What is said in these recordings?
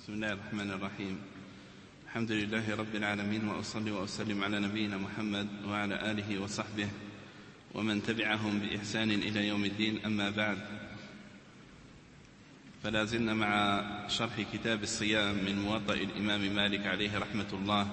بسم الله الرحمن الرحيم. الحمد لله رب العالمين، وأصلي وأسلم على نبينا محمد وعلى آله وصحبه ومن تبعهم بإحسان إلى يوم الدين. أما بعد، فلا زلنا مع شرح كتاب الصيام من موطأ الإمام مالك عليه رحمة الله.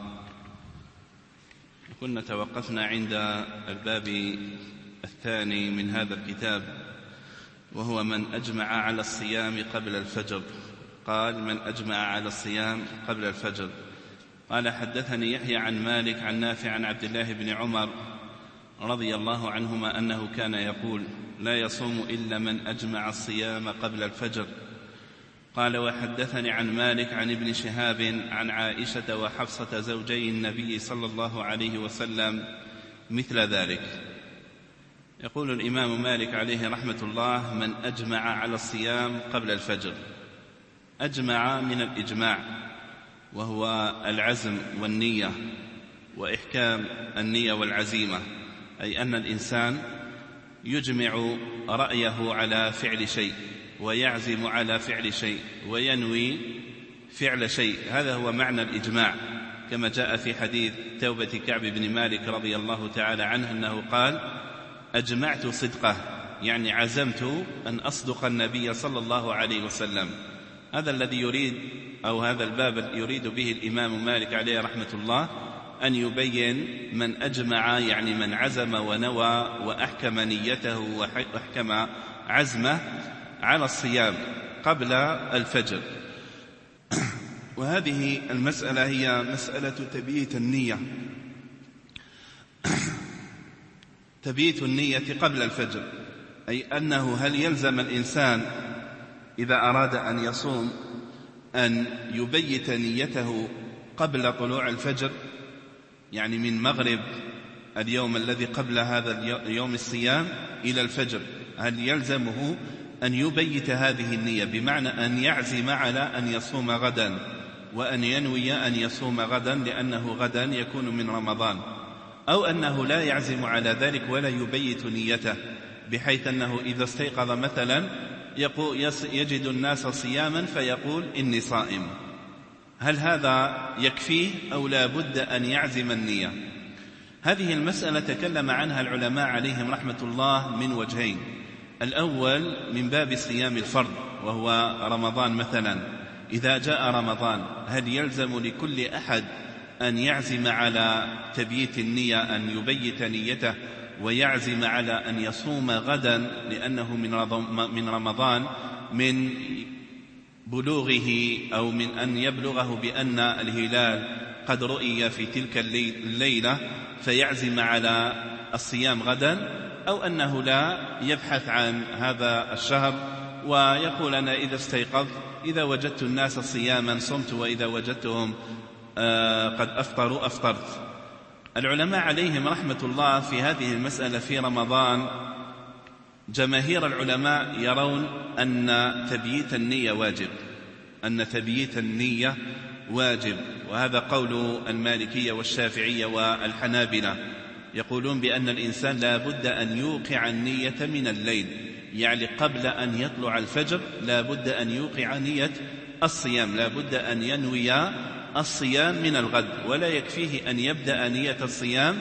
كنا توقفنا عند الباب الثاني من هذا الكتاب، وهو من أجمع على الصيام قبل الفجر. قال: من أجمع على الصيام قبل الفجر. قال: حدثني يحيى عن مالك عن نافع عن عبد الله بن عمر رضي الله عنهما أنه كان يقول: لا يصوم إلا من أجمع الصيام قبل الفجر. قال: وحدثني عن مالك عن ابن شهاب عن عائشة وحفصة زوجي النبي صلى الله عليه وسلم مثل ذلك. يقول الإمام مالك عليه رحمة الله: من أجمع على الصيام قبل الفجر. أجمع من الإجماع، وهو العزم والنية وإحكام النية والعزيمة، أي أن الإنسان يجمع رأيه على فعل شيء، ويعزم على فعل شيء، وينوي فعل شيء. هذا هو معنى الإجماع، كما جاء في حديث توبة كعب بن مالك رضي الله تعالى عنه أنه قال: أجمعت صدقه، يعني عزمت أن أصدق النبي صلى الله عليه وسلم. هذا الذي يريد، أو هذا الباب يريد به الإمام مالك عليه رحمة الله، أن يبين من أجمع، يعني من عزم ونوى وأحكم نيته وأحكم عزمه على الصيام قبل الفجر. وهذه المسألة هي مسألة تبييت النية، تبييت النية قبل الفجر، أي أنه هل يلزم الإنسان إذا أراد أن يصوم أن يبيت نيته قبل طلوع الفجر، يعني من مغرب اليوم الذي قبل هذا اليوم الصيام إلى الفجر، هل يلزمه أن يبيت هذه النية، بمعنى أن يعزم على أن يصوم غدا، وأن ينوي أن يصوم غدا لأنه غدا يكون من رمضان، أو أنه لا يعزم على ذلك ولا يبيت نيته، بحيث أنه إذا استيقظ مثلا يجد الناس صياما فيقول: إني صائم. هل هذا يكفيه أو لا بد أن يعزم النية؟ هذه المسألة تكلم عنها العلماء عليهم رحمة الله من وجهين. الأول من باب صيام الفرض، وهو رمضان مثلا. إذا جاء رمضان هل يلزم لكل أحد أن يعزم على تبييت النية، أن يبيت نيته ويعزم على أن يصوم غدا لأنه من رمضان، من بلوغه أو من أن يبلغه بأن الهلال قد رؤي في تلك الليلة فيعزم على الصيام غدا، أو أنه لا يبحث عن هذا الشهر ويقول: أنا إذا استيقظ إذا وجدت الناس صياما صمت، وإذا وجدتهم قد أفطروا أفطرت. العلماء عليهم رحمة الله في هذه المسألة في رمضان، جماهير العلماء يرون أن تبييت النية واجب، أن تبييت النية واجب، وهذا قول المالكية والشافعية والحنابلة. يقولون بأن الإنسان لا بد أن يوقع النية من الليل، يعني قبل أن يطلع الفجر لا بد أن يوقع نية الصيام، لا بد أن ينوي الصيام من الغد، ولا يكفيه أن يبدأ نية الصيام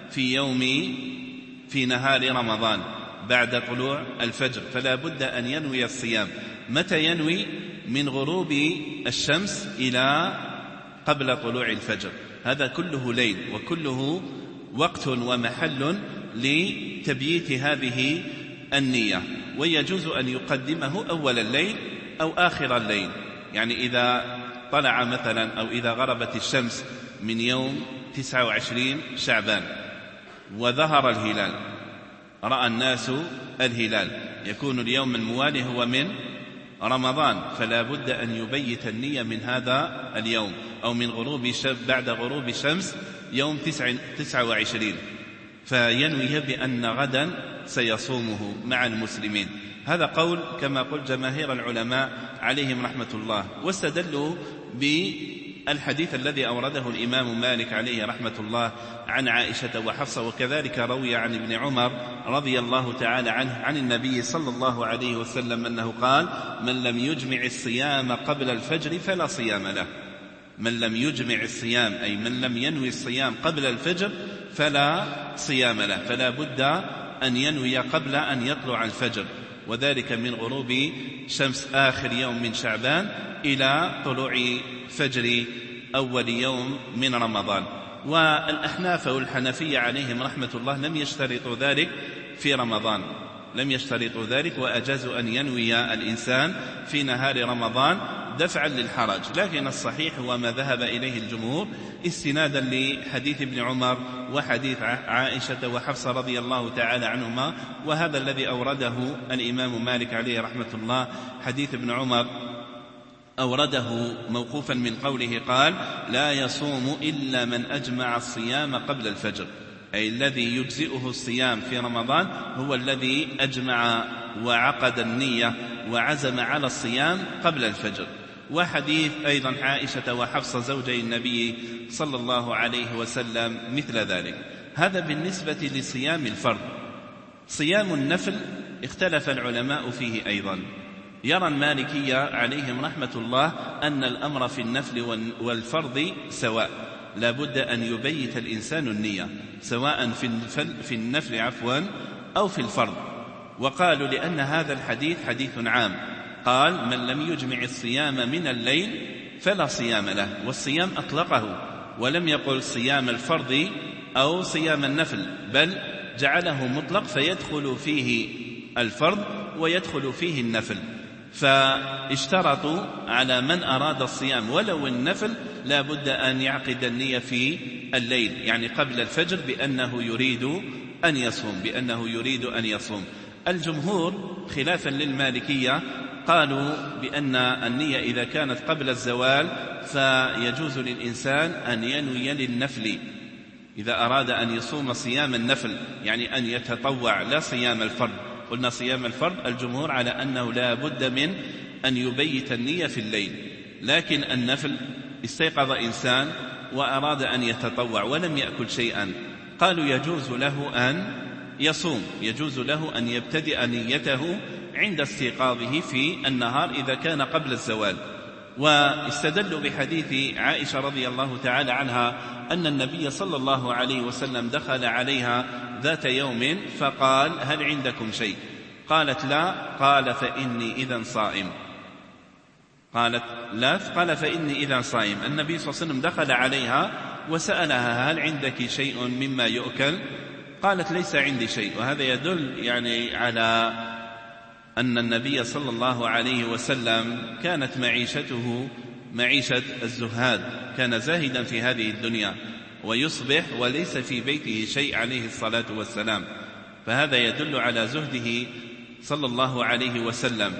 في نهار رمضان بعد طلوع الفجر، فلا بد أن ينوي الصيام. متى ينوي؟ من غروب الشمس إلى قبل طلوع الفجر. هذا كله ليل، وكله وقت ومحل لتبييت هذه النية، ويجوز أن يقدمه أول الليل أو آخر الليل. يعني إذا طلع مثلا، أو إذا غربت الشمس من يوم 29 شعبان وظهر الهلال، رأى الناس الهلال، يكون اليوم الموالي هو من رمضان، فلا بد أن يبيت النية من هذا اليوم، أو من بعد غروب الشمس يوم 29، فينوي بأن غدا سيصومه مع المسلمين. هذا قول كما قلت جماهير العلماء عليهم رحمة الله، واستدلوا الحديث الذي أورده الإمام مالك عليه رحمة الله عن عائشة وحفصة، وكذلك روي عن ابن عمر رضي الله تعالى عنه عن النبي صلى الله عليه وسلم أنه قال: من لم يجمع الصيام قبل الفجر فلا صيام له. من لم يجمع الصيام أي من لم ينوي الصيام قبل الفجر فلا صيام له، فلا بد أن ينوي قبل أن يطلع الفجر، وذلك من غروب شمس آخر يوم من شعبان إلى طلوع فجر أول يوم من رمضان. والأحناف والحنفية عليهم رحمة الله لم يشترطوا ذلك في رمضان، لم يشترطوا ذلك، وأجازوا أن ينوي الإنسان في نهار رمضان دفعا للحرج. لكن الصحيح هو ما ذهب إليه الجمهور استنادا لحديث ابن عمر وحديث عائشة وحفصة رضي الله تعالى عنهما، وهذا الذي أورده الإمام مالك عليه رحمة الله. حديث ابن عمر أورده موقوفا من قوله قال: لا يصوم إلا من أجمع الصيام قبل الفجر، أي الذي يجزئه الصيام في رمضان هو الذي أجمع وعقد النية وعزم على الصيام قبل الفجر. وحديث أيضا عائشة وحفصة زوجي النبي صلى الله عليه وسلم مثل ذلك. هذا بالنسبة لصيام الفرض. صيام النفل اختلف العلماء فيه أيضا. يرى المالكية عليهم رحمة الله أن الأمر في النفل والفرض سواء، لا بد أن يبيت الإنسان النية سواء في النفل أو في الفرض. وقالوا لأن هذا الحديث حديث عام، قال: من لم يجمع الصيام من الليل فلا صيام له، والصيام أطلقه ولم يقل صيام الفرض أو صيام النفل، بل جعله مطلق فيدخل فيه الفرض ويدخل فيه النفل. فاشترطوا على من أراد الصيام ولو النفل لا بد أن يعقد النية في الليل، يعني قبل الفجر، بأنه يريد أن يصوم. الجمهور خلافا للمالكية قالوا بأن النية إذا كانت قبل الزوال فيجوز للإنسان أن ينوي للنفل إذا أراد أن يصوم صيام النفل، يعني أن يتطوع لا صيام الفرض. قلنا صيام الفرض الجمهور على أنه لا بد من أن يبيت النية في الليل، لكن النفل استيقظ إنسان وأراد أن يتطوع ولم يأكل شيئا، قالوا يجوز له أن يصوم، يجوز له أن يبتدئ نيته عند استيقاظه في النهار إذا كان قبل الزوال. واستدلوا بحديث عائشة رضي الله تعالى عنها أن النبي صلى الله عليه وسلم دخل عليها ذات يوم فقال: هل عندكم شيء؟ قالت: لا. قال: فإني إذن صائم. قالت: لا. قال: فإني إذن صائم. النبي صلى الله عليه وسلم دخل عليها وسألها: هل عندك شيء مما يؤكل؟ قالت: ليس عندي شيء. وهذا يدل يعني على أن النبي صلى الله عليه وسلم كانت معيشته معيشة الزهاد، كان زاهدا في هذه الدنيا ويصبح وليس في بيته شيء عليه الصلاة والسلام، فهذا يدل على زهده صلى الله عليه وسلم.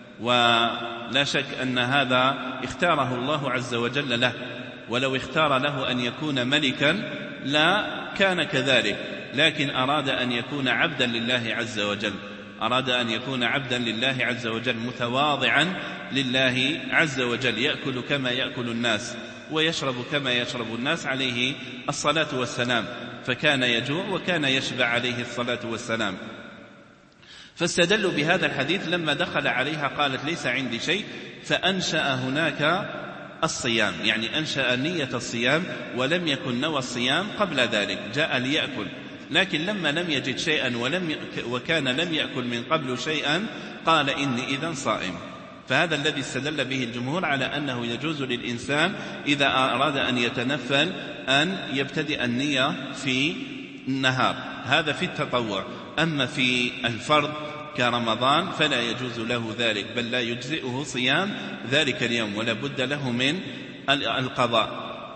ولا شك أن هذا اختاره الله عز وجل له، ولو اختار له أن يكون ملكا لا كان كذلك، لكن أراد أن يكون عبدا لله عز وجل، أراد أن يكون عبدا لله عز وجل متواضعا لله عز وجل، يأكل كما يأكل الناس ويشرب كما يشرب الناس عليه الصلاة والسلام، فكان يجوع وكان يشبع عليه الصلاة والسلام. فاستدلوا بهذا الحديث لما دخل عليها قالت: ليس عندي شيء، فأنشأ هناك الصيام، يعني أنشأ نية الصيام ولم يكن نوى الصيام قبل ذلك، جاء ليأكل، لكن لما لم يجد شيئا وكان لم يأكل من قبل شيئا قال: إني إذن صائم. فهذا الذي استدل به الجمهور على أنه يجوز للإنسان إذا أراد أن يتنفل أن يبتدئ النية في النهار، هذا في التطوع. أما في الفرض كرمضان فلا يجوز له ذلك، بل لا يجزئه صيام ذلك اليوم ولا بد له من القضاء.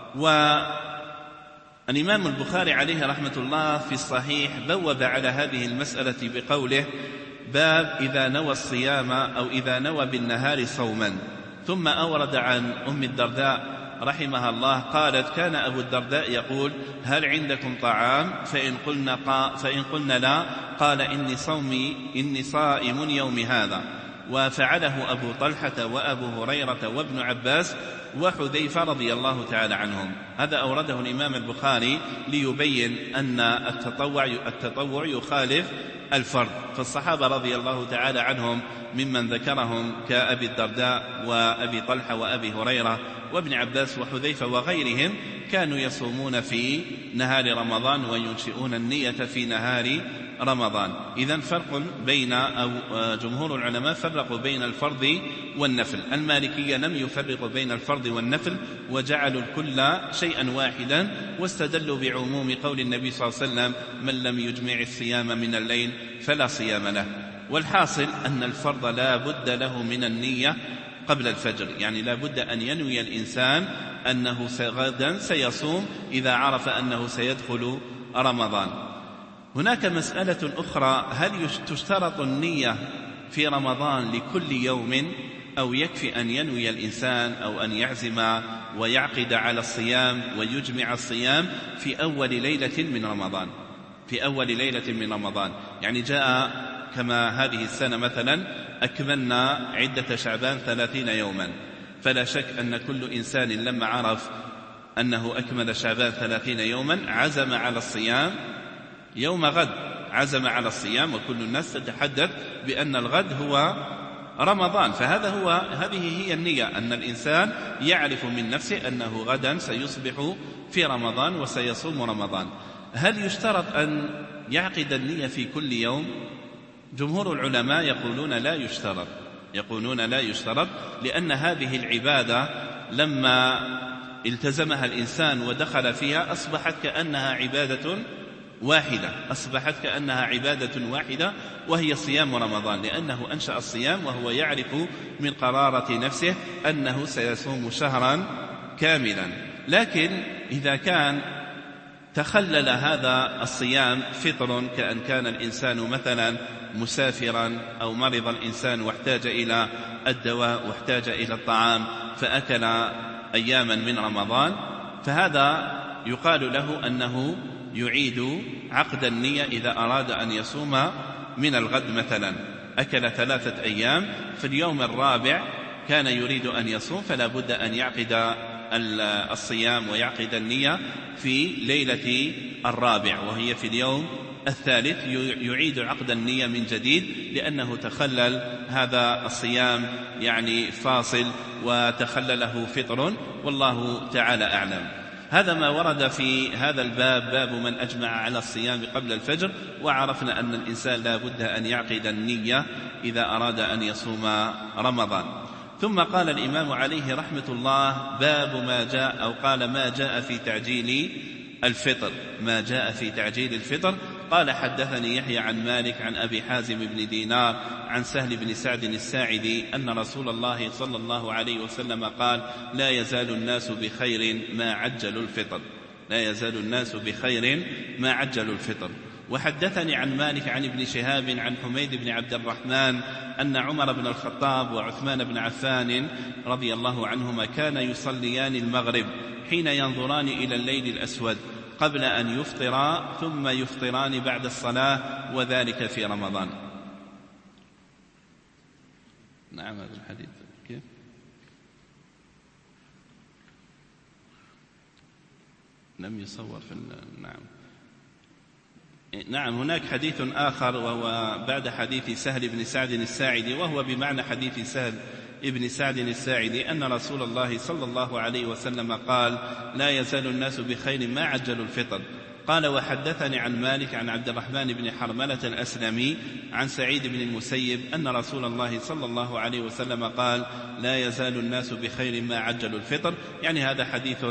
والإمام البخاري عليه رحمة الله في الصحيح بوب على هذه المسألة بقوله: باب إذا نوى الصيام أو إذا نوى بالنهار صوما. ثم أورد عن أم الدرداء رحمها الله قالت: كان أبو الدرداء يقول: هل عندكم طعام؟ فإن قلنا لا، قال: إني صائم يوم هذا. وفعله أبو طلحة وأبو هريرة وابن عباس وحذيفة رضي الله تعالى عنهم. هذا أورده الإمام البخاري ليبين أن التطوع يخالف الفرض. فالصحابة رضي الله تعالى عنهم ممن ذكرهم كأبي الدرداء وأبي طلحة وأبي هريرة وابن عباس وحذيفة وغيرهم كانوا يصومون في نهار رمضان وينشئون النية في نهار رمضان. إذن فرق بين أو جمهور العلماء فرقوا بين الفرض والنفل. المالكية لم يفرقوا بين الفرض والنفل وجعلوا الكل شيئا واحدا، واستدلوا بعموم قول النبي صلى الله عليه وسلم: من لم يجمع الصيام من الليل فلا صيام له. والحاصل أن الفرض لا بد له من النية قبل الفجر، يعني لا بد أن ينوي الإنسان أنه غدا سيصوم إذا عرف أنه سيدخل رمضان. هناك مسألة أخرى: هل تشترط النية في رمضان لكل يوم، أو يكفي أن ينوي الإنسان أو أن يعزم ويعقد على الصيام ويجمع الصيام في أول ليلة من رمضان؟ في أول ليلة من رمضان، يعني جاء كما هذه السنة مثلا أكملنا عدة شعبان 30 يوما، فلا شك أن كل إنسان لما عرف أنه أكمل شعبان 30 يوما عزم على الصيام يوم غد، عزم على الصيام، وكل الناس تتحدث بأن الغد هو رمضان. هذه هي النية، أن الإنسان يعرف من نفسه أنه غدا سيصبح في رمضان وسيصوم رمضان. هل يشترط أن يعقد النية في كل يوم؟ جمهور العلماء يقولون لا يشترط، لأن هذه العبادة لما التزمها الإنسان ودخل فيها أصبحت كأنها عبادة واحدة، وهي صيام رمضان، لأنه أنشأ الصيام وهو يعرف من قرارة نفسه أنه سيصوم شهرا كاملا. لكن إذا كان تخلل هذا الصيام فطر، كأن كان الإنسان مثلا مسافرا أو مرض الإنسان واحتاج إلى الدواء واحتاج إلى الطعام فأكل أياما من رمضان، فهذا يقال له أنه يعيد عقد النية إذا أراد أن يصوم من الغد. مثلا أكل 3 أيام، في اليوم الرابع كان يريد أن يصوم، فلا بد أن يعقد الصيام ويعقد النية في ليلة الرابع، وهي في اليوم الثالث يعيد عقد النية من جديد، لأنه تخلل هذا الصيام يعني فاصل وتخلله فطر، والله تعالى أعلم. هذا ما ورد في هذا الباب، باب من أجمع على الصيام قبل الفجر. وعرفنا أن الإنسان لا بد أن يعقد النية إذا أراد أن يصوم رمضان. ثم قال الإمام عليه رحمة الله: باب ما جاء، أو قال ما جاء في تعجيل الفطر. ما جاء في تعجيل الفطر. قال: حدثني يحيى عن مالك عن أبي حازم بن دينار عن سهل بن سعد الساعدي أن رسول الله صلى الله عليه وسلم قال: لا يزال الناس بخير ما عجلوا الفطر. لا يزال الناس بخير ما عجلوا الفطر. وحدثني عن مالك عن ابن شهاب عن حميد بن عبد الرحمن أن عمر بن الخطاب وعثمان بن عفان رضي الله عنهما كانا يصليان المغرب حين ينظران إلى الليل الأسود قبل أن يفطرا، ثم يفطران بعد الصلاة، وذلك في رمضان. نعم، هذا الحديث كيف؟ لم يصور في نعم هناك حديث آخر، وهو بعد حديث سهل بن سعد الساعدي، وهو بمعنى حديث سهل ابن سعد الساعدي أن رسول الله صلى الله عليه وسلم قال: لا يزال الناس بخير ما عجلوا الفطر. قال: وحدثني عن مالك عن عبد الرحمن بن حرملة الأسلمي عن سعيد بن المسيب أن رسول الله صلى الله عليه وسلم قال: لا يزال الناس بخير ما عجلوا الفطر. يعني هذا حديث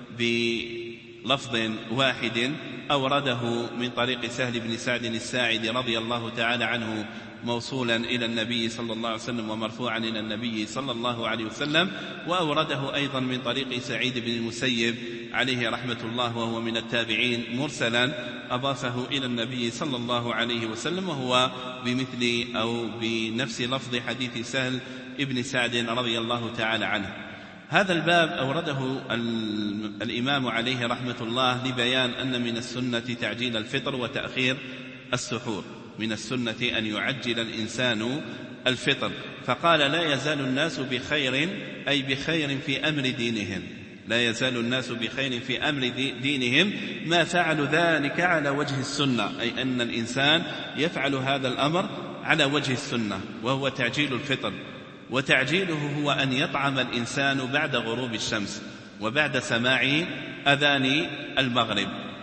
بلفظ واحد أورده من طريق سهل بن سعد الساعدي رضي الله تعالى عنه موصولا إلى النبي صلى الله عليه وسلم ومرفوعا إلى النبي صلى الله عليه وسلم، وأورده أيضا من طريق سعيد بن المسيب عليه رحمة الله وهو من التابعين مرسلا، أضافه إلى النبي صلى الله عليه وسلم، وهو بمثل أو بنفس لفظ حديث سهل ابن سعد رضي الله تعالى عنه. هذا الباب أورده الإمام عليه رحمة الله لبيان أن من السنة تعجيل الفطر وتأخير السحور. من السنة أن يعجل الإنسان الفطر. فقال لا يزال الناس بخير، أي بخير في أمر دينهم، لا يزال الناس بخير في أمر دينهم ما فعلوا ذلك على وجه السنة، أي أن الإنسان يفعل هذا الأمر على وجه السنة، وهو تعجيل الفطر. وتعجيله هو أن يطعم الإنسان بعد غروب الشمس وبعد سماع أذان المغرب،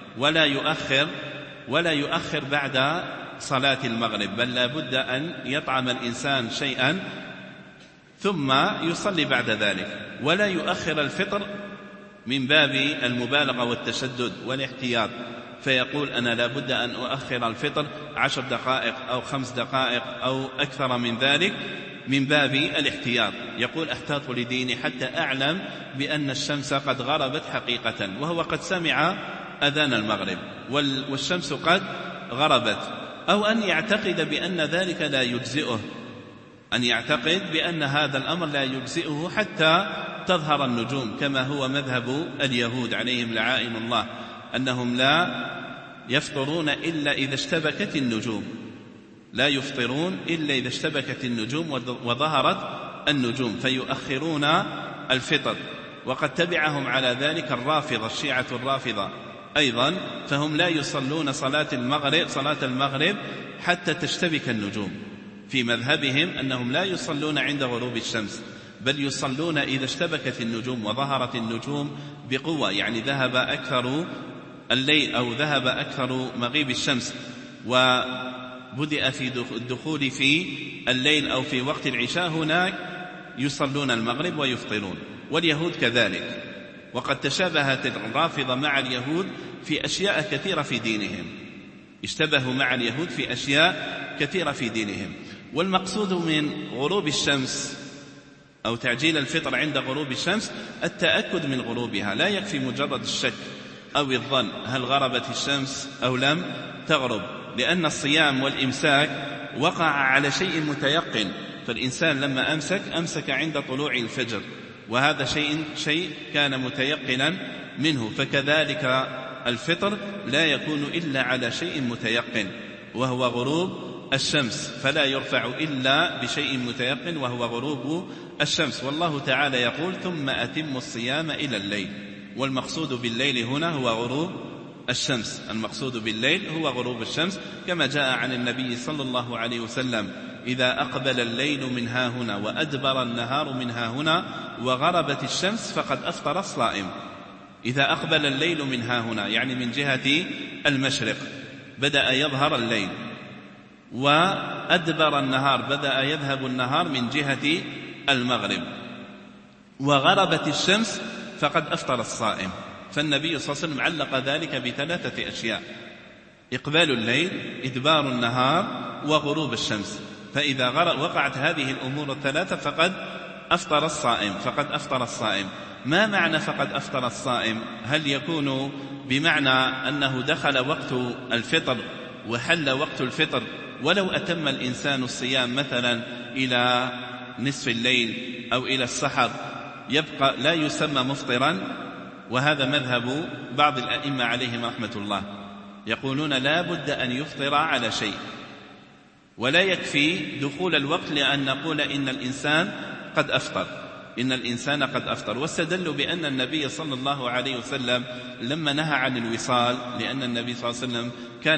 ولا يؤخر بعد صلاة المغرب، بل لا بد أن يطعم الإنسان شيئا ثم يصلي بعد ذلك، ولا يؤخر الفطر من باب المبالغة والتشدد والاحتياط، فيقول أنا لا بد أن أؤخر الفطر 10 دقائق أو 5 دقائق أو أكثر من ذلك من باب الاحتياط. يقول أحتاط لديني حتى أعلم بأن الشمس قد غربت حقيقة، وهو قد سمع أذان المغرب والشمس قد غربت. أو أن يعتقد بأن ذلك لا يجزئه، أن يعتقد بأن هذا الأمر لا يجزئه حتى تظهر النجوم، كما هو مذهب اليهود عليهم لعائن الله، أنهم لا يفطرون إلا إذا اشتبكت النجوم، لا يفطرون إلا إذا اشتبكت النجوم وظهرت النجوم، فيؤخرون الفطر. وقد تبعهم على ذلك الرافضة، الشيعة الرافضة أيضا، فهم لا يصلون صلاة المغرب حتى تشتبك النجوم. في مذهبهم أنهم لا يصلون عند غروب الشمس، بل يصلون إذا اشتبكت النجوم وظهرت النجوم بقوة، يعني ذهب أكثر الليل أو ذهب أكثر مغيب الشمس وبدأ في الدخول في الليل أو في وقت العشاء، هناك يصلون المغرب ويفطرون. واليهود كذلك. وقد تشابهت الرافضة مع اليهود في أشياء كثيرة في دينهم، اشتبهوا مع اليهود في أشياء كثيرة في دينهم. والمقصود من غروب الشمس أو تعجيل الفطر عند غروب الشمس التأكد من غروبها، لا يكفي مجرد الشك أو الظن هل غربت الشمس أو لم تغرب، لأن الصيام والإمساك وقع على شيء متيقن، فالإنسان لما أمسك عند طلوع الفجر، وهذا شيء كان متيقنا منه. فكذلك الفطر لا يكون إلا على شيء متيقن وهو غروب الشمس، فلا يرفع إلا بشيء متيقن وهو غروب الشمس. والله تعالى يقول ثم أتم الصيام إلى الليل، والمقصود بالليل هنا هو غروب الشمس، المقصود بالليل هو غروب الشمس، كما جاء عن النبي صلى الله عليه وسلم إذا أقبل الليل من ها هنا وأدبر النهار من ها هنا وغربت الشمس فقد أفطر الصائم. إذا أقبل الليل من ها هنا يعني من جهة المشرق بدأ يظهر الليل، وأدبر النهار بدأ يذهب النهار من جهة المغرب، وغربت الشمس فقد أفطر الصائم. فالنبي صلى الله عليه وسلم علق ذلك ب3 أشياء: إقبال الليل، إدبار النهار، وغروب الشمس. فإذا وقعت هذه الأمور ال3 فقد أفطر الصائم. ما معنى فقد أفطر الصائم؟ هل يكون بمعنى أنه دخل وقت الفطر وحل وقت الفطر ولو أتم الإنسان الصيام مثلا إلى نصف الليل أو إلى السحر يبقى لا يسمى مفطرا؟ وهذا مذهب بعض الأئمة عليهم رحمة الله، يقولون لا بد أن يفطر على شيء، ولا يكفي دخول الوقت لأن نقول إن الإنسان قد أفطر. واستدلوا بأن النبي صلى الله عليه وسلم لما نهى عن الوصال، لأن النبي صلى الله عليه وسلم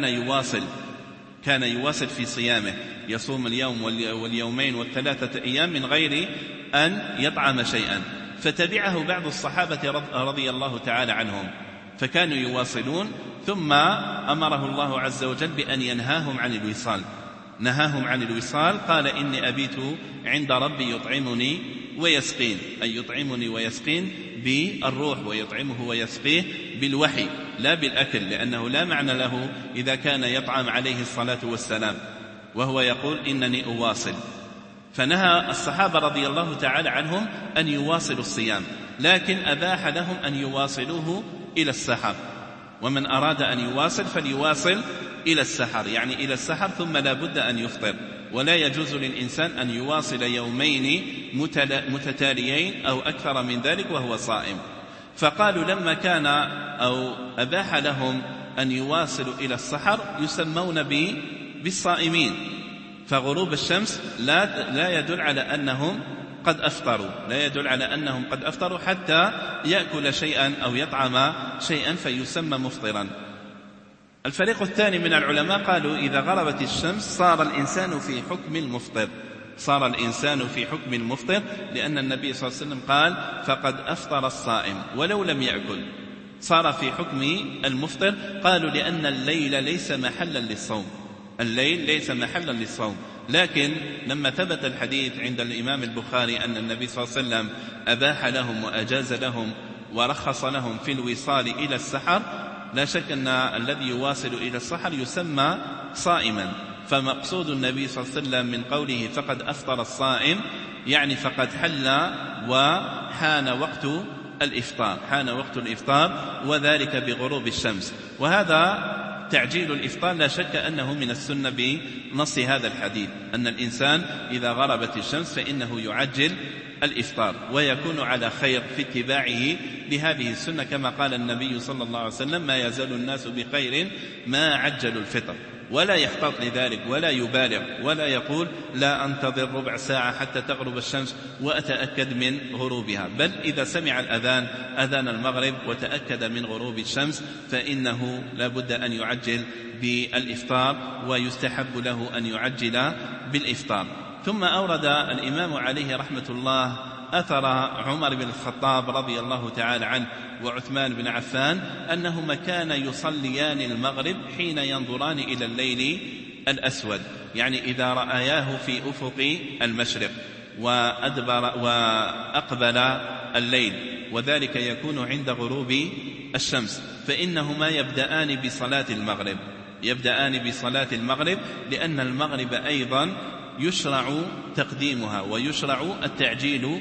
كان يواصل في صيامه، يصوم اليوم واليومين وال3 أيام من غير أن يطعم شيئا، فتبعه بعض الصحابة رضي الله تعالى عنهم فكانوا يواصلون، ثم أمره الله عز وجل بأن ينهاهم عن الوصال، قال إني أبيت عند ربي يطعمني ويسقين، أي يطعمني ويسقين بالروح، ويطعمه ويسقيه بالوحي لا بالأكل، لأنه لا معنى له إذا كان يطعم عليه الصلاة والسلام وهو يقول إنني أواصل. فنهى الصحابة رضي الله تعالى عنهم أن يواصلوا الصيام، لكن أباح لهم أن يواصلوه إلى السحر، ومن أراد أن يواصل فليواصل إلى السحر، يعني إلى السحر ثم لا بد أن يفطر، ولا يجوز للإنسان أن يواصل يومين متتاليين أو أكثر من ذلك وهو صائم. فقالوا لما كان أو أباح لهم أن يواصلوا إلى السحر يسمون بالصائمين، فغروب الشمس لا يدل على أنهم قد أفطروا، لا يدل على أنهم قد أفطروا حتى يأكل شيئا أو يطعم شيئا فيسمى مفطرا. الفريق الثاني من العلماء قالوا إذا غربت الشمس صار الإنسان في حكم المفطر، صار الإنسان في حكم المفطر، لأن النبي صلى الله عليه وسلم قال فقد أفطر الصائم ولو لم يأكل، صار في حكم المفطر. قالوا لأن الليل ليس محلا للصوم، الليل ليس محلا للصوم. لكن لما ثبت الحديث عند الإمام البخاري أن النبي صلى الله عليه وسلم أباح لهم وأجاز لهم ورخص لهم في الوصال إلى السحر، لا شك أن الذي يواصل إلى السحر يسمى صائما. فمقصود النبي صلى الله عليه وسلم من قوله فقد أفطر الصائم يعني فقد حل وحان وقت الإفطار، حان وقت الإفطار، وذلك بغروب الشمس. وهذا تعجيل الإفطار لا شك أنه من السنة بنص هذا الحديث، أن الإنسان إذا غربت الشمس فإنه يعجل الإفطار ويكون على خير في اتباعه لهذه السنة، كما قال النبي صلى الله عليه وسلم ما يزال الناس بخير ما عجلوا الفطر، ولا يحتاط لذلك ولا يبالغ ولا يقول لا أنتظر ربع ساعة حتى تغرب الشمس وأتأكد من غروبها، بل إذا سمع الأذان أذان المغرب وتأكد من غروب الشمس فإنه لا بد أن يعجل بالإفطار، ويستحب له أن يعجل بالإفطار. ثم أورد الإمام عليه رحمة الله أثر عمر بن الخطاب رضي الله تعالى عنه وعثمان بن عفان أنهما كانا يصليان المغرب حين ينظران إلى الليل الأسود، يعني إذا رأياه في أفق المشرق وأقبل الليل، وذلك يكون عند غروب الشمس، فإنهما يبدأان بصلاة المغرب لأن المغرب أيضا يشرع تقديمها ويشرع التعجيل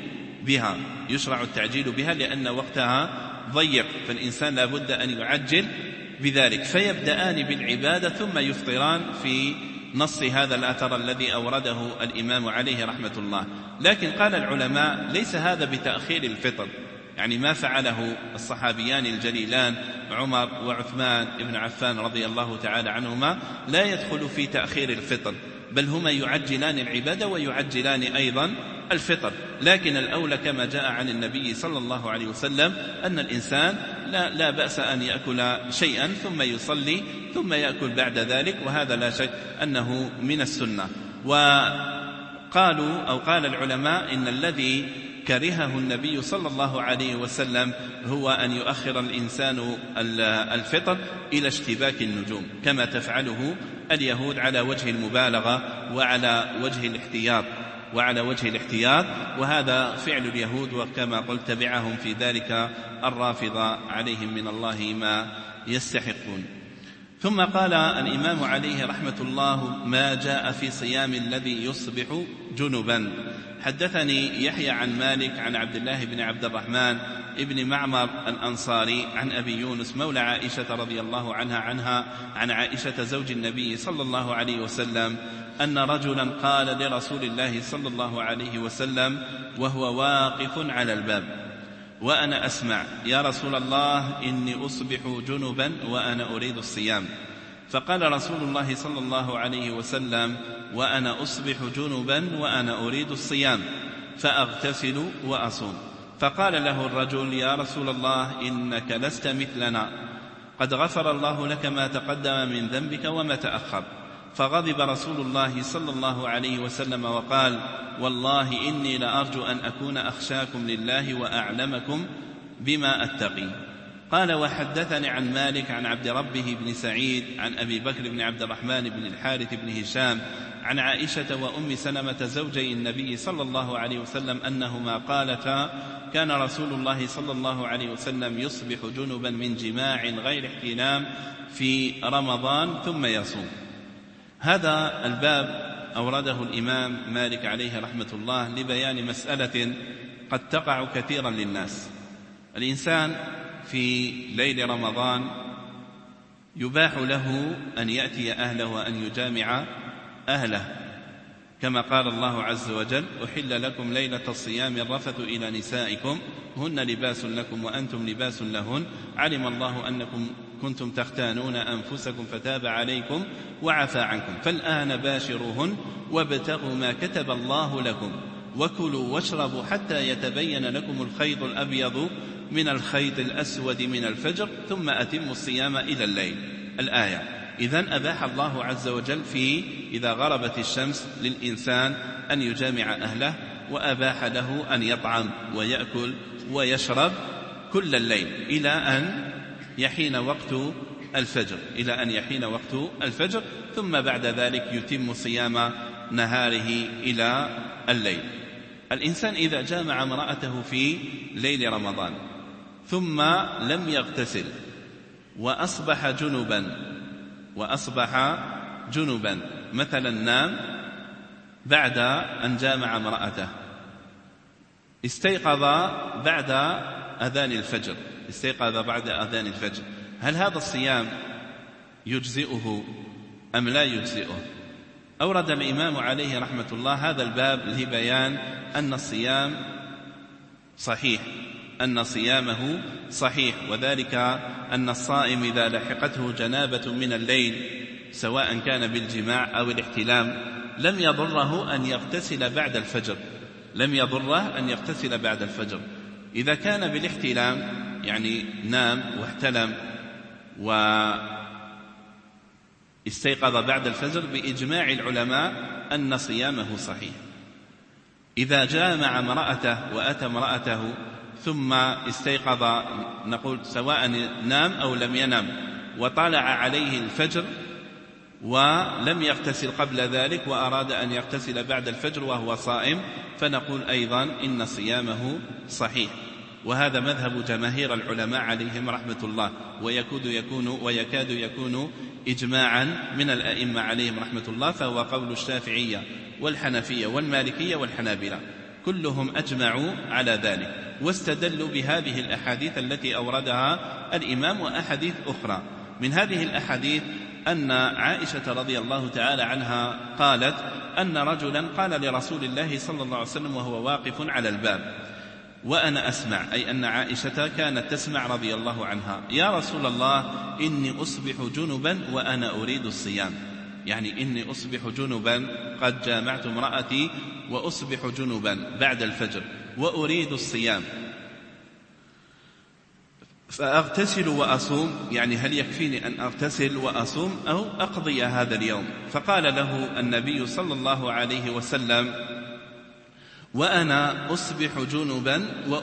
بها لأن وقتها ضيق، فالإنسان لا بد أن يعجل بذلك، فيبدأان بالعبادة ثم يفطران في نص هذا الأثر الذي أورده الإمام عليه رحمة الله. لكن قال العلماء ليس هذا بتأخير الفطر، يعني ما فعله الصحابيان الجليلان عمر وعثمان بن عفان رضي الله تعالى عنهما لا يدخل في تأخير الفطر، بل هما يعجلان العبادة ويعجلان أيضا الفطر. لكن الأولى كما جاء عن النبي صلى الله عليه وسلم أن الإنسان لا بأس أن يأكل شيئا ثم يصلي ثم يأكل بعد ذلك، وهذا لا شك أنه من السنة. قال العلماء إن الذي كرهه النبي صلى الله عليه وسلم هو أن يؤخر الإنسان الفطر إلى اشتباك النجوم كما تفعله اليهود على وجه المبالغة وعلى وجه الاحتياط، وهذا فعل اليهود، وكما قلت تبعهم في ذلك الرافضة عليهم من الله ما يستحقون. ثم قال الإمام عليه رحمة الله ما جاء في صيام الذي يصبح جنبا. حدثني يحيى عن مالك عن عبد الله بن عبد الرحمن ابن معمر الأنصاري عن أبي يونس مولى عائشة رضي الله عنها عن عائشة زوج النبي صلى الله عليه وسلم أن رجلا قال لرسول الله صلى الله عليه وسلم وهو واقف على الباب وأنا أسمع يا رسول الله إني أصبح جنبا وأنا أريد الصيام. فقال رسول الله صلى الله عليه وسلم وأنا أصبح جنبا وأنا أريد الصيام فأغتسل وأصوم. فقال له الرجل يا رسول الله إنك لست مثلنا، قد غفر الله لك ما تقدم من ذنبك وما تأخر. فغضب رسول الله صلى الله عليه وسلم وقال والله إني لأرجو أن أكون أخشاكم لله وأعلمكم بما أتقي. قال وحدثني عن مالك عن عبد ربه بن سعيد عن أبي بكر بن عبد الرحمن بن الحارث بن هشام عن عائشة وأم سلمة زوجي النبي صلى الله عليه وسلم أنهما قالتا كان رسول الله صلى الله عليه وسلم يصبح جنبا من جماع غير احتلام في رمضان ثم يصوم. هذا الباب أورده الإمام مالك عليه رحمة الله لبيان مسألة قد تقع كثيرا للناس. الإنسان في ليل رمضان يباح له أن يأتي أهله وأن يجامع أهله، كما قال الله عز وجل أحل لكم ليلة الصيام الرفث إلى نسائكم هن لباس لكم وأنتم لباس لهن علم الله أنكم كنتم تختانون أنفسكم فتاب عليكم وعفى عنكم فالآن باشروهن وابتغوا ما كتب الله لكم وكلوا واشربوا حتى يتبين لكم الخيط الأبيض من الخيط الأسود من الفجر ثم أتموا الصيام إلى الليل. الآية. إذن أباح الله عز وجل إذا غربت الشمس للإنسان أن يجامع أهله، وأباح له أن يطعم ويأكل ويشرب كل الليل إلى أن يحين وقت الفجر ثم بعد ذلك يتم صيام نهاره إلى الليل. الإنسان إذا جامع امرأته في ليل رمضان ثم لم يغتسل وأصبح جنبا مثلا نام بعد أن جامع امرأته، استيقظ بعد أذان الفجر، هل هذا الصيام يجزئه أم لا يجزئه؟ أورد الإمام عليه رحمة الله هذا الباب لبيان أن صيامه صحيح، وذلك أن الصائم إذا لحقته جنابة من الليل سواء كان بالجماع أو الاحتلام لم يضره أن يغتسل بعد الفجر. إذا كان بالاحتلام يعني نام واحتلم واستيقظ بعد الفجر بإجماع العلماء أن صيامه صحيح. إذا جامع امرأته وأتى امرأته ثم استيقظ، نقول سواء نام أو لم ينم، وطلع عليه الفجر ولم يغتسل قبل ذلك وأراد أن يغتسل بعد الفجر وهو صائم، فنقول أيضا إن صيامه صحيح. وهذا مذهب جماهير العلماء عليهم رحمة الله، ويكاد يكون إجماعا من الأئمة عليهم رحمة الله، فهو قول الشافعية والحنفية والمالكية والحنابلة، كلهم أجمعوا على ذلك، واستدلوا بهذه الأحاديث التي أوردها الإمام وأحاديث أخرى. من هذه الأحاديث أن عائشة رضي الله تعالى عنها قالت أن رجلا قال لرسول الله صلى الله عليه وسلم وهو واقف على الباب وأنا أسمع، أي أن عائشة كانت تسمع رضي الله عنها: يا رسول الله إني أصبح جنبا وأنا أريد الصيام، يعني إني أصبح جنبا، قد جامعت امرأتي وأصبح جنبا بعد الفجر وأريد الصيام، فأغتسل وأصوم، يعني هل يكفيني أن أغتسل وأصوم أو أقضي هذا اليوم؟ فقال له النبي صلى الله عليه وسلم: وأنا أصبح جنبا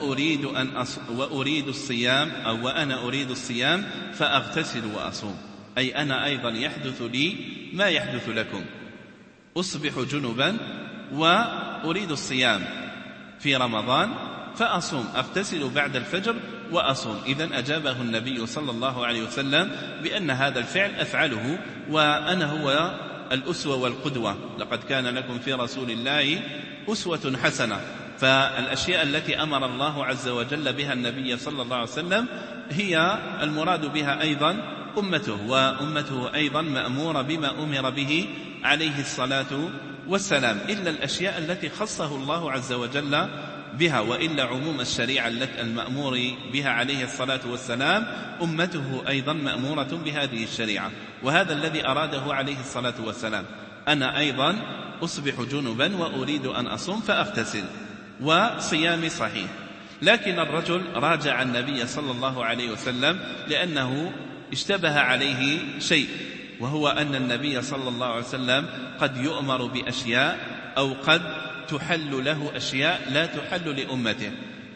وأريد الصيام، أو وأنا أريد الصيام فأغتسل وأصوم، أي أنا أيضا يحدث لي ما يحدث لكم، أصبح جنبا وأريد الصيام في رمضان فأصوم، أغتسل بعد الفجر وأصوم. إذن أجابه النبي صلى الله عليه وسلم بأن هذا الفعل أفعله، وأنا هو الأسوة والقدوة، لقد كان لكم في رسول الله أسوة حسنة. فالأشياء التي أمر الله عز وجل بها النبي صلى الله عليه وسلم هي المراد بها أيضا أمته، وأمته أيضا مأمورة بما أمر به عليه الصلاة والسلام، إلا الأشياء التي خصه الله عز وجل بها، وإلا عموم الشريعة المأمور بها عليه الصلاة والسلام أمته أيضا مأمورة بهذه الشريعة. وهذا الذي أراده عليه الصلاة والسلام: أنا أيضا أصبح جنبا وأريد أن أصوم فأغتسل، وصيامي صحيح. لكن الرجل راجع النبي صلى الله عليه وسلم لأنه اشتبه عليه شيء، وهو أن النبي صلى الله عليه وسلم قد يؤمر بأشياء أو قد تحل له أشياء لا تحل لأمته،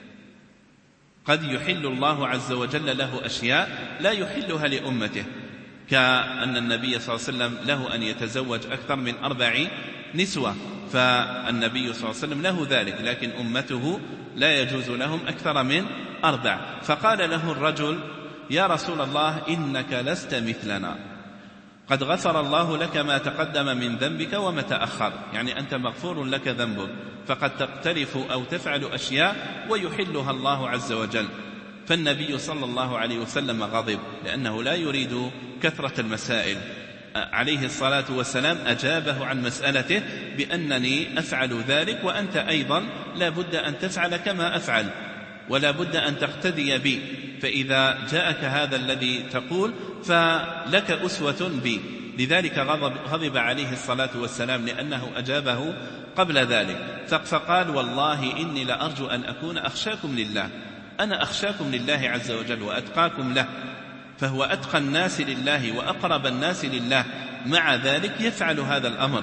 قد يحل الله عز وجل له أشياء لا يحلها لأمته، كأن النبي صلى الله عليه وسلم له أن يتزوج أكثر من 4 نسوة، فالنبي صلى الله عليه وسلم له ذلك، لكن أمته لا يجوز لهم أكثر من 4. فقال له الرجل: يا رسول الله إنك لست مثلنا، قد غفر الله لك ما تقدم من ذنبك وما تأخر، يعني أنت مغفور لك ذنبك، فقد تقترف أو تفعل أشياء ويحلها الله عز وجل. فالنبي صلى الله عليه وسلم غضب لأنه لا يريد كثرة المسائل، عليه الصلاة والسلام أجابه عن مسألته بأنني أفعل ذلك وأنت أيضا لا بد أن تفعل كما أفعل، ولا بد أن تقتدي بي، فإذا جاءك هذا الذي تقول فلك أسوة بي. لذلك غضب عليه الصلاة والسلام لأنه أجابه قبل ذلك، فقال والله إني لأرجو أن أكون أخشاكم لله، أنا أخشاكم لله عز وجل وأتقاكم له، فهو أتقى الناس لله وأقرب الناس لله، مع ذلك يفعل هذا الأمر،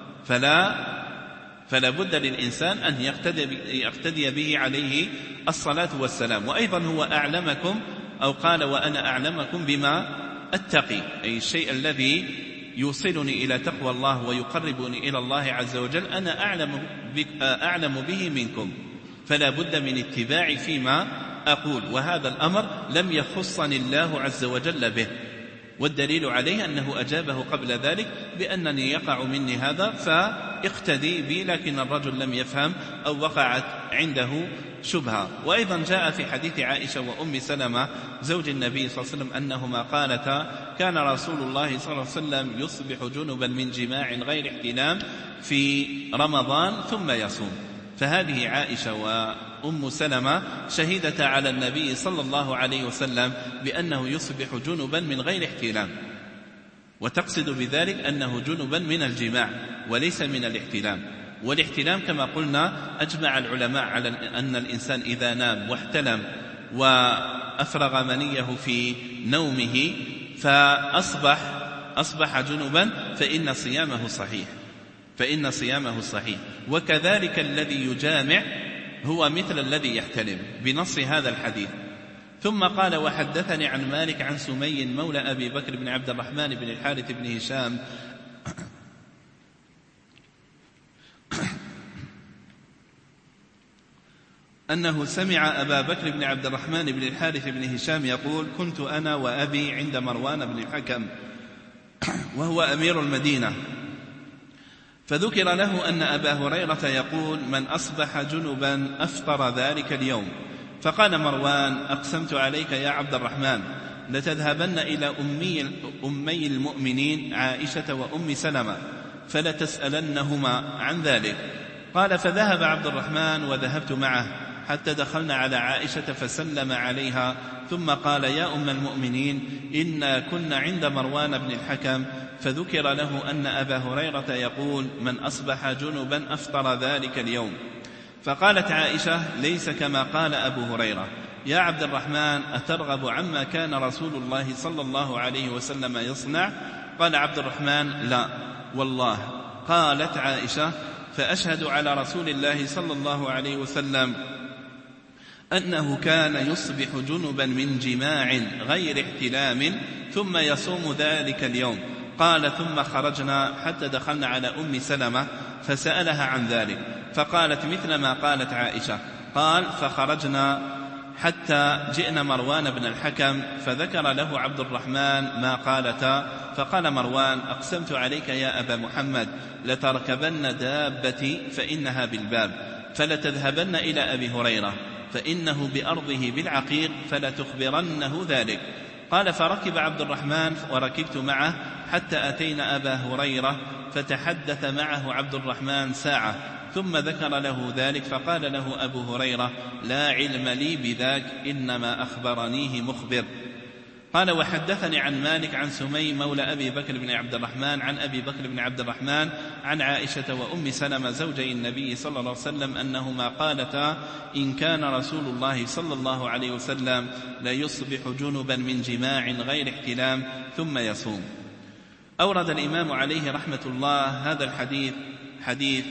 فلا بد للإنسان أن يقتدي به عليه الصلاة والسلام. وأيضا هو أعلمكم، أو قال وأنا أعلمكم بما أتقي، أي الشيء الذي يوصلني إلى تقوى الله ويقربني إلى الله عز وجل أنا أعلم به منكم، فلا بد من اتباع فيما أقول، وهذا الأمر لم يخصني الله عز وجل به، والدليل عليه أنه أجابه قبل ذلك بأنني يقع مني هذا فاقتدي بي، لكن الرجل لم يفهم أو وقعت عنده شبهة. وأيضا جاء في حديث عائشة وأم سلمة زوج النبي صلى الله عليه وسلم أنهما قالتا كان رسول الله صلى الله عليه وسلم يصبح جنبا من جماع غير احتلام في رمضان ثم يصوم، فهذه عائشة وأم سلمة شهدتا على النبي صلى الله عليه وسلم بأنه يصبح جنبا من غير احتلام، وتقصد بذلك أنه جنبا من الجماع وليس من الاحتلام. والاحتلام كما قلنا أجمع العلماء على أن الإنسان إذا نام واحتلم وأفرغ منيه في نومه فأصبح جنبا فإن صيامه صحيح، وكذلك الذي يجامع هو مثل الذي يحتلم بنص هذا الحديث. ثم قال وحدثني عن مالك عن سمي مولى أبي بكر بن عبد الرحمن بن الحارث بن هشام أنه سمع أبا بكر بن عبد الرحمن بن الحارث بن هشام يقول كنت أنا وأبي عند مروان بن الحكم وهو أمير المدينة، فذكر له أن أبا هريرة يقول من أصبح جنبا أفطر ذلك اليوم، فقال مروان أقسمت عليك يا عبد الرحمن لتذهبن إلى أمي المؤمنين عائشة وأم سلمة فلتسألنهما عن ذلك. قال فذهب عبد الرحمن وذهبت معه حتى دخلنا على عائشة فسلم عليها، ثم قال يا أم المؤمنين إنا كنا عند مروان بن الحكم، فذكر له أن أبا هريرة يقول من أصبح جنبا أفطر ذلك اليوم. فقالت عائشة ليس كما قال أبو هريرة، يا عبد الرحمن أترغب عما كان رسول الله صلى الله عليه وسلم يصنع؟ قال عبد الرحمن لا والله. قالت عائشة فأشهد على رسول الله صلى الله عليه وسلم أنه كان يصبح جنبا من جماع غير احتلام ثم يصوم ذلك اليوم. قال ثم خرجنا حتى دخلنا على أم سلمة فسألها عن ذلك، فقالت مثل ما قالت عائشة. قال فخرجنا حتى جئنا مروان بن الحكم فذكر له عبد الرحمن ما قالتا، فقال مروان أقسمت عليك يا أبا محمد لتركبن دابتي فإنها بالباب فلتذهبن إلى أبي هريرة فإنه بأرضه بالعقيق فلتخبرنه ذلك. قال فركب عبد الرحمن وركبت معه حتى أتينا أبا هريرة فتحدث معه عبد الرحمن ساعة ثم ذكر له ذلك، فقال له أبو هريرة لا علم لي بذاك إنما أخبرنيه مخبر. قال وحدثني عن مالك عن سمي مولى أبي بكر بن عبد الرحمن عن أبي بكر بن عبد الرحمن عن عائشة وأم سلمة زوجي النبي صلى الله عليه وسلم أنهما قالتا إن كان رسول الله صلى الله عليه وسلم لا يصبح جنبا من جماع غير احتلام ثم يصوم. أورد الإمام عليه رحمة الله هذا الحديث، حديث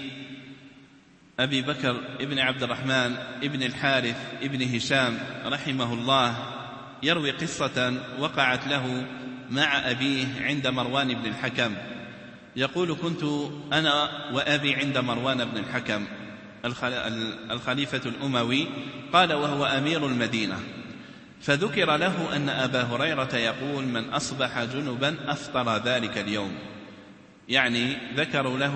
أبي بكر ابن عبد الرحمن ابن الحارث ابن هشام رحمه الله، يروي قصة وقعت له مع أبيه عند مروان بن الحكم. يقول كنت أنا وأبي عند مروان بن الحكم الخليفة الأموي، قال وهو أمير المدينة، فذكر له أن أبا هريرة يقول من أصبح جنبا أفطر ذلك اليوم، يعني ذكروا له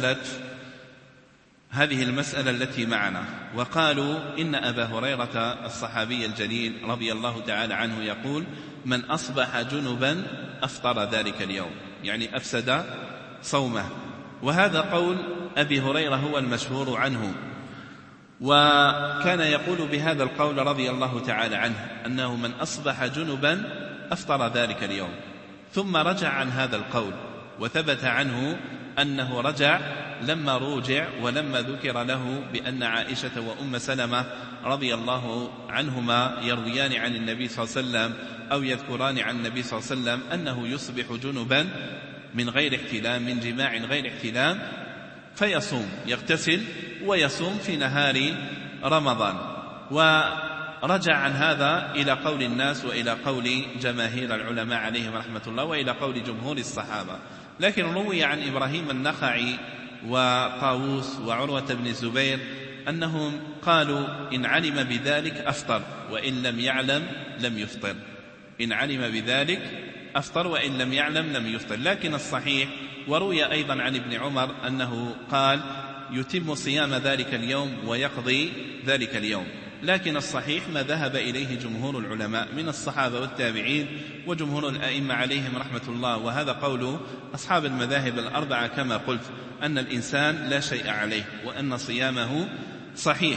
هذه المسألة التي معنا، وقالوا إن أبا هريرة الصحابي الجليل رضي الله تعالى عنه يقول من أصبح جنبا أفطر ذلك اليوم، يعني أفسد صومه، وهذا قول أبي هريرة هو المشهور عنه. وكان يقول بهذا القول رضي الله تعالى عنه أنه من أصبح جنبا أفطر ذلك اليوم، ثم رجع عن هذا القول، وثبت عنه أنه رجع لما روجع ولما ذكر له بأن عائشة وأم سلمة رضي الله عنهما يرويان عن النبي صلى الله عليه وسلم أو يذكران عن النبي صلى الله عليه وسلم أنه يصبح جنبا من غير احتلام، من جماع غير احتلام، فيصوم، يغتسل ويصوم في نهار رمضان. ورجع عن هذا إلى قول الناس وإلى قول جماهير العلماء عليهم رحمة الله وإلى قول جمهور الصحابة. لكن روي عن إبراهيم النخعي وطاووس وعروة بن الزبير أنهم قالوا إن علم بذلك أفطر وإن لم يعلم لم يفطر، إن علم بذلك أفطر وإن لم يعلم لم يفطر. لكن الصحيح، وروي أيضا عن ابن عمر أنه قال يتم صيام ذلك اليوم ويقضي ذلك اليوم. لكن الصحيح ما ذهب إليه جمهور العلماء من الصحابة والتابعين وجمهور الأئمة عليهم رحمة الله، وهذا قول أصحاب المذاهب الأربعة كما قلت، أن الإنسان لا شيء عليه وأن صيامه صحيح.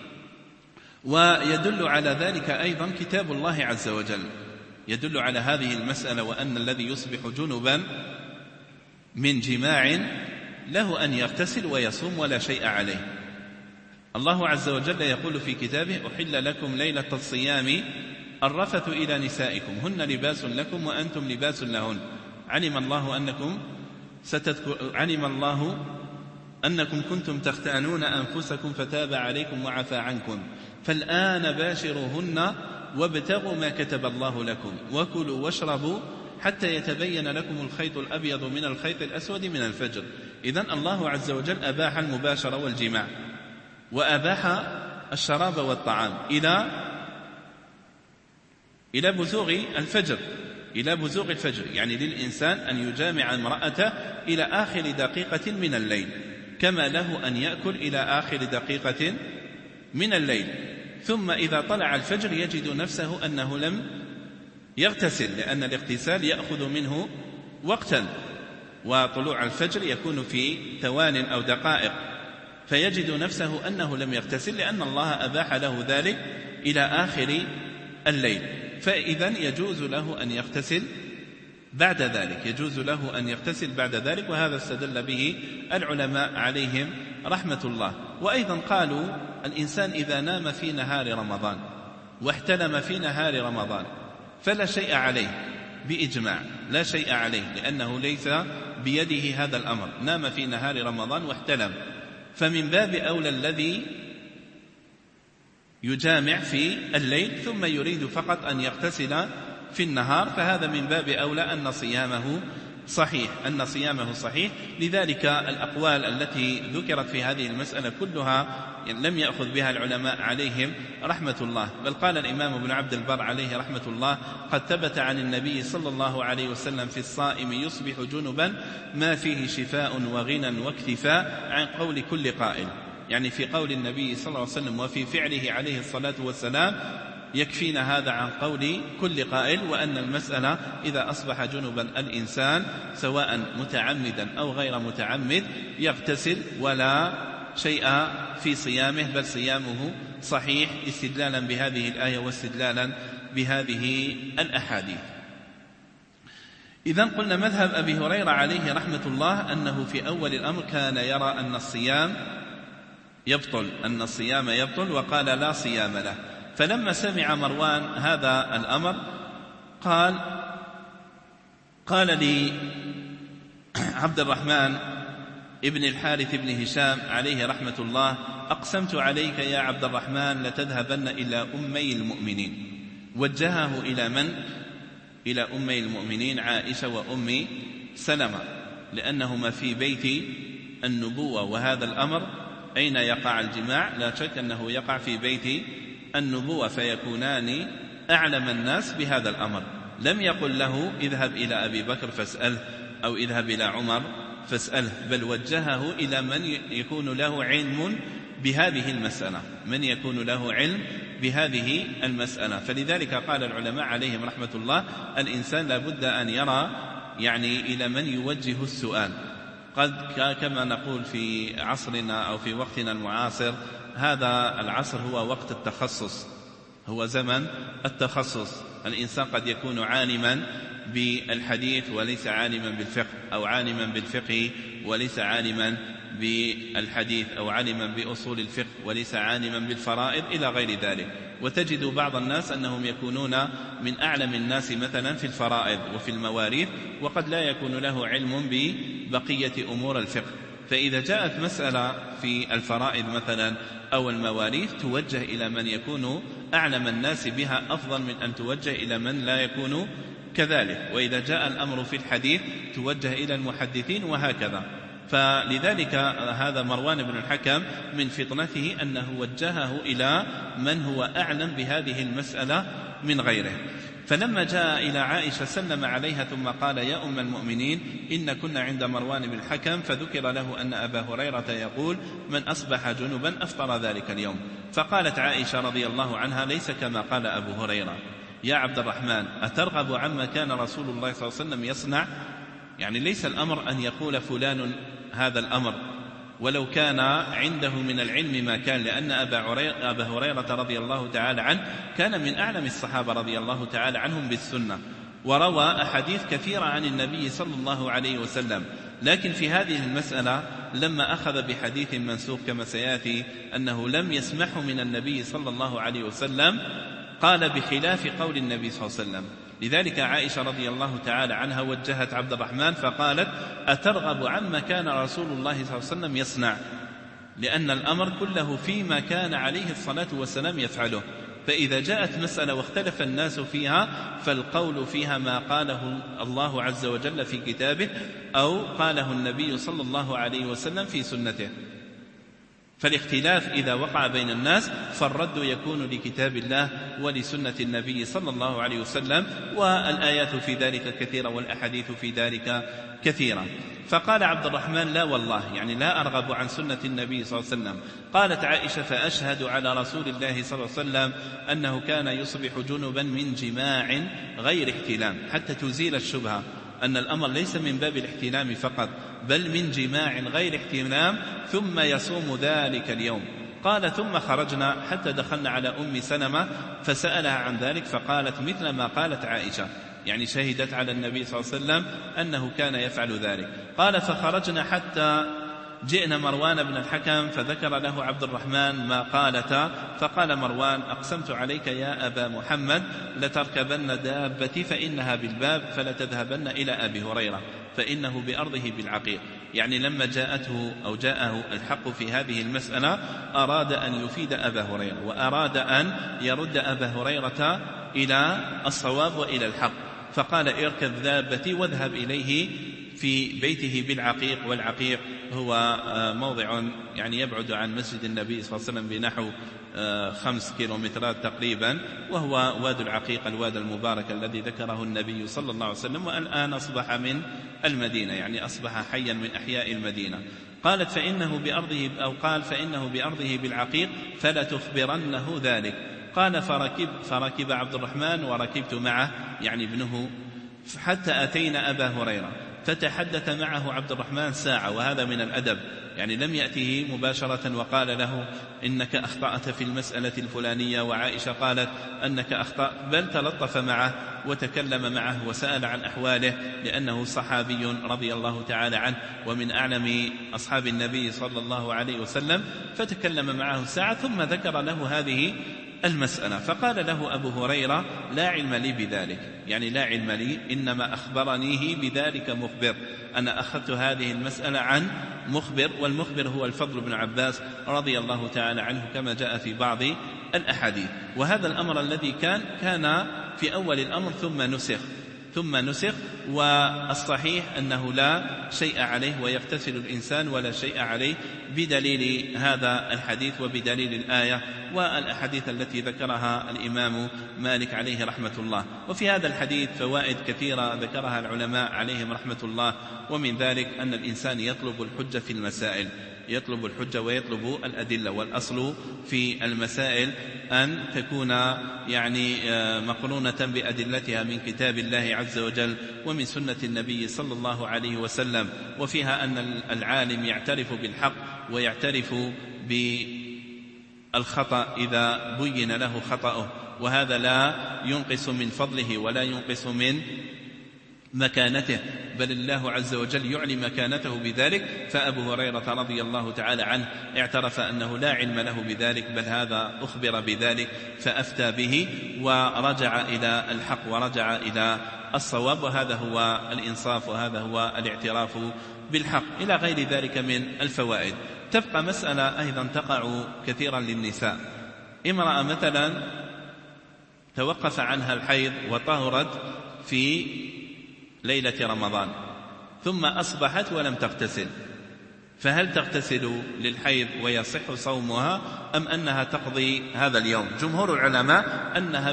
ويدل على ذلك أيضا كتاب الله عز وجل، يدل على هذه المسألة، وأن الذي يصبح جنبا من جماع له أن يغتسل ويصوم ولا شيء عليه. الله عز وجل يقول في كتابه أحل لكم ليلة الصيام الرفث إلى نسائكم هن لباس لكم وأنتم لباس لهن علم الله أنكم كنتم تختانون أنفسكم فتاب عليكم وعفى عنكم فالآن باشروهن وابتغوا ما كتب الله لكم وكلوا واشربوا حتى يتبين لكم الخيط الأبيض من الخيط الأسود من الفجر. إذن الله عز وجل أباح المباشرة والجماع، وأباح الشراب والطعام إلى بزوغ الفجر، يعني للإنسان أن يجامع امرأته إلى آخر دقيقة من الليل، كما له أن يأكل إلى آخر دقيقة من الليل. ثم إذا طلع الفجر يجد نفسه أنه لم يغتسل، لأن الاغتسال يأخذ منه وقتا، وطلوع الفجر يكون في ثوان أو دقائق، فيجد نفسه أنه لم يغتسل لأن الله أباح له ذلك إلى آخر الليل. فإذن يجوز له أن يغتسل بعد ذلك، وهذا استدل به العلماء عليهم رحمة الله. وأيضا قالوا الإنسان إذا نام في نهار رمضان واحتلم في نهار رمضان فلا شيء عليه بإجماع، لا شيء عليه، لأنه ليس بيده هذا الأمر، نام في نهار رمضان واحتلم. فمن باب أولى الذي يجامع في الليل ثم يريد فقط أن يغتسل في النهار، فهذا من باب أولى أن صيامه صحيح. لذلك الأقوال التي ذكرت في هذه المسألة كلها لم يأخذ بها العلماء عليهم رحمة الله، بل قال الإمام ابن عبد البر عليه رحمة الله قد ثبت عن النبي صلى الله عليه وسلم في الصائم يصبح جنبا ما فيه شفاء وغنى واكتفاء عن قول كل قائل، يعني في قول النبي صلى الله عليه وسلم وفي فعله عليه الصلاة والسلام يكفينا هذا عن قول كل قائل، وأن المسألة إذا أصبح جنبا الإنسان سواء متعمدا أو غير متعمد يغتسل ولا شيء في صيامه، بل صيامه صحيح استدلالا بهذه الآية واستدلالا بهذه الأحاديث. إذن قلنا مذهب أبي هريرة عليه رحمة الله أنه في أول الأمر كان يرى أن الصيام يبطل وقال لا صيام له. فلما سمع مروان هذا الأمر قال لي عبد الرحمن ابن الحارث بن هشام عليه رحمة الله أقسمت عليك يا عبد الرحمن لتذهبن إلى أمي المؤمنين. وجهه إلى من؟ إلى أمي المؤمنين عائشة وأم سلمة، لأنهما في بيت النبوة، وهذا الأمر أين يقع الجماع؟ لا شك أنه يقع في بيت النبوة، فيكونان أعلم الناس بهذا الأمر. لم يقل له اذهب إلى أبي بكر فاسأله أو اذهب إلى عمر فاسأله، بل وجهه إلى من يكون له علم بهذه المسألة. فلذلك قال العلماء عليهم رحمة الله الإنسان لابد أن يرى يعني إلى من يوجه السؤال. قد كما نقول في عصرنا أو في وقتنا المعاصر هذا العصر هو وقت التخصص، هو زمن التخصص. الإنسان قد يكون عالما بالحديث وليس عالما بالفقه، أو عالما بالفقه وليس عالما بالحديث، أو عالما بأصول الفقه وليس عالما بالفرائض إلى غير ذلك. وتجد بعض الناس أنهم يكونون من أعلم الناس مثلا في الفرائض وفي المواريث، وقد لا يكون له علم ببقية أمور الفقه. فإذا جاءت مسألة في الفرائض مثلا أو المواريث توجه إلى من يكون أعلم الناس بها أفضل من أن توجه إلى من لا يكون كذلك. وإذا جاء الأمر في الحديث توجه إلى المحدثين، وهكذا. فلذلك هذا مروان بن الحكم من فطنته أنه وجهه إلى من هو أعلم بهذه المسألة من غيره. فلما جاء إلى عائشة سلم عليها ثم قال: يا أم المؤمنين، إن كنا عند مروان بن الحكم فذكر له أن أبا هريرة يقول: من أصبح جنبا أفطر ذلك اليوم. فقالت عائشة رضي الله عنها: ليس كما قال أبو هريرة. يا عبد الرحمن، أترغب عما كان رسول الله صلى الله عليه وسلم يصنع؟ يعني ليس الأمر أن يقول فلان هذا الأمر ولو كان عنده من العلم ما كان، لأن أبا هريرة رضي الله تعالى عنه كان من أعلم الصحابة رضي الله تعالى عنهم بالسنة، وروى أحاديث كثيرة عن النبي صلى الله عليه وسلم. لكن في هذه المسألة لما أخذ بحديث منسوخ كما سيأتي أنه لم يسمعه من النبي صلى الله عليه وسلم، قال بخلاف قول النبي صلى الله عليه وسلم. لذلك عائشة رضي الله تعالى عنها وجهت عبد الرحمن فقالت: أترغب عما كان رسول الله صلى الله عليه وسلم يصنع؟ لأن الأمر كله فيما كان عليه الصلاة والسلام يفعله. فإذا جاءت مسألة واختلف الناس فيها فالقول فيها ما قاله الله عز وجل في كتابه أو قاله النبي صلى الله عليه وسلم في سنته. فالاختلاف إذا وقع بين الناس فالرد يكون لكتاب الله ولسنة النبي صلى الله عليه وسلم، والآيات في ذلك كثيرة والأحاديث في ذلك كثيرة. فقال عبد الرحمن: لا والله، يعني لا أرغب عن سنة النبي صلى الله عليه وسلم. قالت عائشة: فأشهد على رسول الله صلى الله عليه وسلم أنه كان يصبح جنبا من جماع غير احتلام، حتى تزيل الشبهة أن الأمر ليس من باب الاحتلام فقط، بل من جماع غير احتلام، ثم يصوم ذلك اليوم. قال: ثم خرجنا حتى دخلنا على أم سلمة فسألها عن ذلك فقالت مثل ما قالت عائشة، يعني شهدت على النبي صلى الله عليه وسلم أنه كان يفعل ذلك. قال: فخرجنا حتى جئنا مروان بن الحكم فذكر له عبد الرحمن ما قالتا، فقال مروان: أقسمت عليك يا أبا محمد لتركبن دابتي فإنها بالباب فلتذهبن إلى أبي هريرة فإنه بأرضه بالعقيق. يعني لما جاءه الحق في هذه المسألة أراد أن يفيد أبا هريرة، وأراد أن يرد أبا هريرة إلى الصواب وإلى الحق، فقال: اركب دابتي واذهب إليه في بيته بالعقيق. والعقيق هو موضع يعني يبعد عن مسجد النبي صلى الله عليه وسلم بنحو 5 كيلومترات تقريبا، وهو واد العقيق، الواد المبارك الذي ذكره النبي صلى الله عليه وسلم، والآن أصبح من المدينة، يعني أصبح حيا من أحياء المدينة. قالت: فإنه بأرضه، أو قال: فإنه بأرضه بالعقيق فلا تخبرنه ذلك. قال: فركب عبد الرحمن وركبت معه، يعني ابنه، حتى أتينا أبا هريرة فتحدث معه عبد الرحمن ساعة، وهذا من الأدب، يعني لم يأته مباشرة وقال له إنك أخطأت في المسألة الفلانية وعائشة قالت أنك أخطأت، بل تلطف معه وتكلم معه وسأل عن أحواله، لأنه صحابي رضي الله تعالى عنه ومن أعلم أصحاب النبي صلى الله عليه وسلم، فتكلم معه ساعة ثم ذكر له هذه المسألة. فقال له أبو هريرة: لا علم لي بذلك، يعني لا علم لي، إنما أخبرنيه بذلك مخبر، أنا أخذت هذه المسألة عن مخبر، والمخبر هو الفضل بن عباس رضي الله تعالى عنه كما جاء في بعض الأحاديث. وهذا الأمر الذي كان في أول الأمر ثم نسخ، والصحيح أنه لا شيء عليه ويغتسل الإنسان ولا شيء عليه بدليل هذا الحديث وبدليل الآية والأحاديث التي ذكرها الإمام مالك عليه رحمة الله. وفي هذا الحديث فوائد كثيرة ذكرها العلماء عليهم رحمة الله، ومن ذلك أن الإنسان يطلب الحجة في المسائل، يطلب الحجة ويطلب الأدلة، والأصل في المسائل أن تكون يعني مقرونة بأدلتها من كتاب الله عز وجل ومن سنة النبي صلى الله عليه وسلم، وفيها أن العالم يعترف بالحق ويعترف الخطأ إذا بين له خطأه، وهذا لا ينقص من فضله ولا ينقص من مكانته، بل الله عز وجل يعلي مكانته بذلك. فأبو هريرة رضي الله تعالى عنه اعترف أنه لا علم له بذلك، بل هذا أخبر بذلك فأفتى به ورجع إلى الحق ورجع إلى الصواب، وهذا هو الإنصاف وهذا هو الاعتراف بالحق، إلى غير ذلك من الفوائد. تبقى مسألة أيضا تقع كثيرا للنساء، امرأة مثلا توقف عنها الحيض وطهرت في ليلة رمضان ثم أصبحت ولم تغتسل، فهل تغتسل للحيض ويصح صومها أم أنها تقضي هذا اليوم؟ جمهور العلماء أنها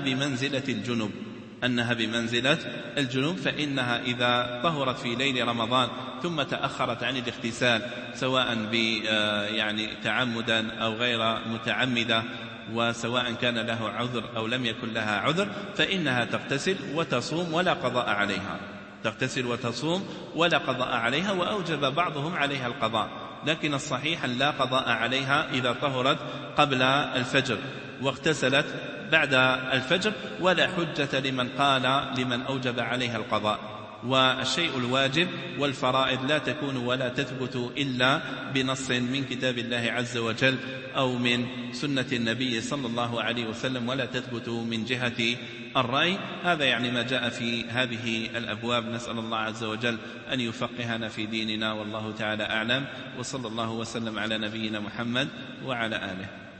بمنزلة الجنوب، فإنها إذا طهرت في ليل رمضان ثم تأخرت عن الاغتسال سواء يعني تعمدا أو غير متعمدة، وسواء كان له عذر أو لم يكن لها عذر، فإنها تغتسل وتصوم ولا قضاء عليها، تغتسل وتصوم ولا قضاء عليها. وأوجب بعضهم عليها القضاء، لكن الصحيح لا قضاء عليها إذا طهرت قبل الفجر واغتسلت بعد الفجر، ولا حجة لمن قال لمن أوجب عليها القضاء. والشيء الواجب والفرائض لا تكون ولا تثبت إلا بنص من كتاب الله عز وجل أو من سنة النبي صلى الله عليه وسلم، ولا تثبت من جهة الرأي. هذا يعني ما جاء في هذه الأبواب. نسأل الله عز وجل أن يفقهنا في ديننا، والله تعالى أعلم، وصلى الله وسلم على نبينا محمد وعلى آله.